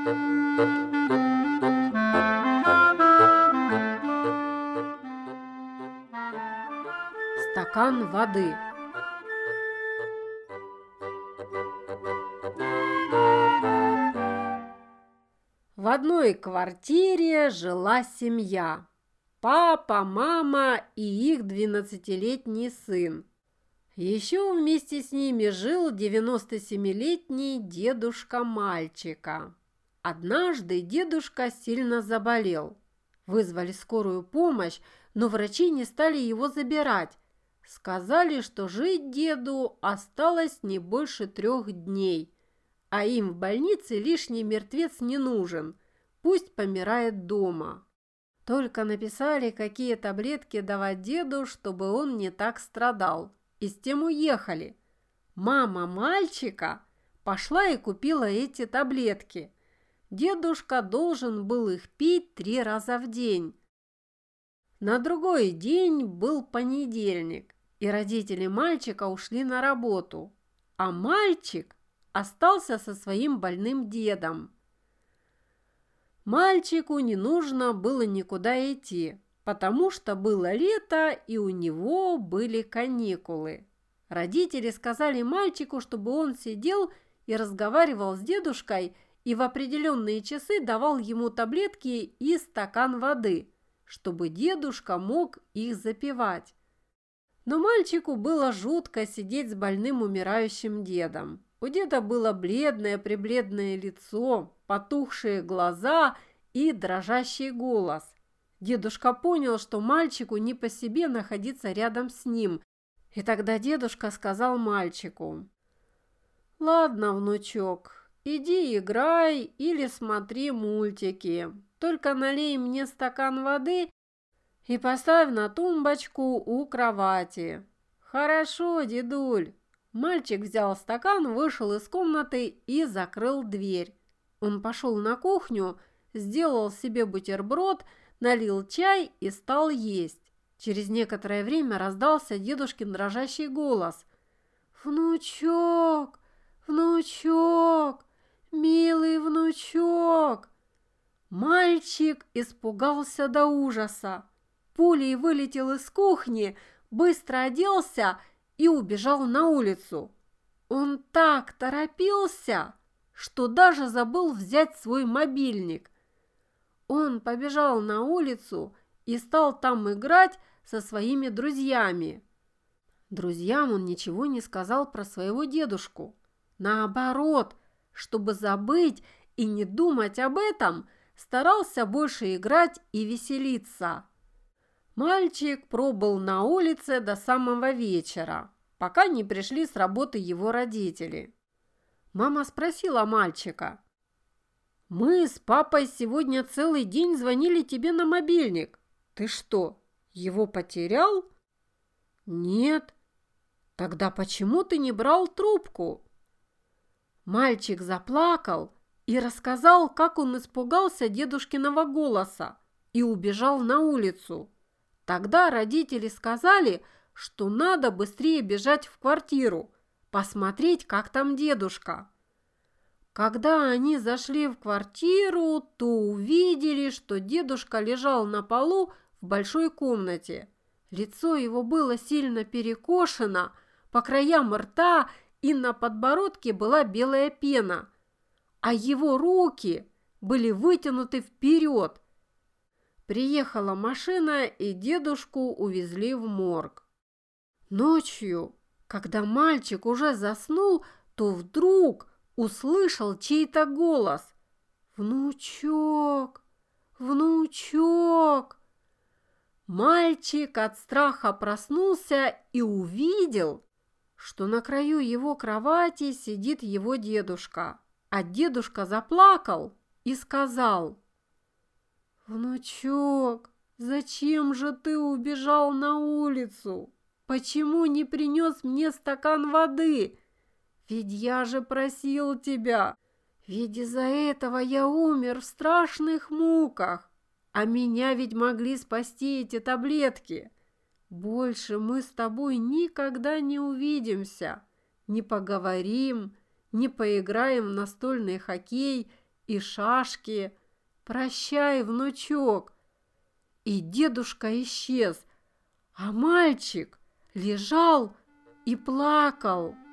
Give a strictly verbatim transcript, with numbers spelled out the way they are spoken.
Стакан воды. В одной квартире жила семья. Папа, мама и их двенадцатилетний сын. Еще вместе с ними жил девяностосемилетний дедушка мальчика. Однажды дедушка сильно заболел. Вызвали скорую помощь, но врачи не стали его забирать. Сказали, что жить деду осталось не больше трех дней, а им в больнице лишний мертвец не нужен, пусть помирает дома. Только написали, какие таблетки давать деду, чтобы он не так страдал, и с тем уехали. Мама мальчика пошла и купила эти таблетки. Дедушка должен был их пить три раза в день. На другой день был понедельник, и родители мальчика ушли на работу, а мальчик остался со своим больным дедом. Мальчику не нужно было никуда идти, потому что было лето и у него были каникулы. Родители сказали мальчику, чтобы он сидел и разговаривал с дедушкой и в определенные часы давал ему таблетки и стакан воды, чтобы дедушка мог их запивать. Но мальчику было жутко сидеть с больным умирающим дедом. У деда было бледное-пребледное лицо, потухшие глаза и дрожащий голос. Дедушка понял, что мальчику не по себе находиться рядом с ним, и тогда дедушка сказал мальчику: «Ладно, внучок, иди играй или смотри мультики, только налей мне стакан воды и поставь на тумбочку у кровати». «Хорошо, дедуль». Мальчик взял стакан, вышел из комнаты и закрыл дверь. Он пошел на кухню, сделал себе бутерброд, налил чай и стал есть. Через некоторое время раздался дедушкин дрожащий голос: «Внучок, внучок, милый внучок». Мальчик испугался до ужаса. Пулей вылетел из кухни, быстро оделся и убежал на улицу. Он так торопился, что даже забыл взять свой мобильник. Он побежал на улицу и стал там играть со своими друзьями. Друзьям он ничего не сказал про своего дедушку. Наоборот, чтобы забыть и не думать об этом, старался больше играть и веселиться. Мальчик пробыл на улице до самого вечера, пока не пришли с работы его родители. Мама спросила мальчика: «Мы с папой сегодня целый день звонили тебе на мобильник. Ты что, его потерял?» «Нет». «Тогда почему ты не брал трубку?» Мальчик заплакал и рассказал, как он испугался дедушкиного голоса и убежал на улицу. Тогда родители сказали, что надо быстрее бежать в квартиру, посмотреть, как там дедушка. Когда они зашли в квартиру, то увидели, что дедушка лежал на полу в большой комнате. Лицо его было сильно перекошено, по краям рта и на подбородке была белая пена, а его руки были вытянуты вперед. Приехала машина, и дедушку увезли в морг. Ночью, когда мальчик уже заснул, то вдруг услышал чей-то голос: «Внучок, внучок». Мальчик от страха проснулся и увидел, что на краю его кровати сидит его дедушка, а дедушка заплакал и сказал: «Внучок, зачем же ты убежал на улицу? Почему не принес мне стакан воды? Ведь я же просил тебя, ведь из-за этого я умер в страшных муках, а меня ведь могли спасти эти таблетки. Больше мы с тобой никогда не увидимся, не поговорим, не поиграем в настольный хоккей и шашки. Прощай, внучок. И дедушка исчез, а мальчик лежал и плакал.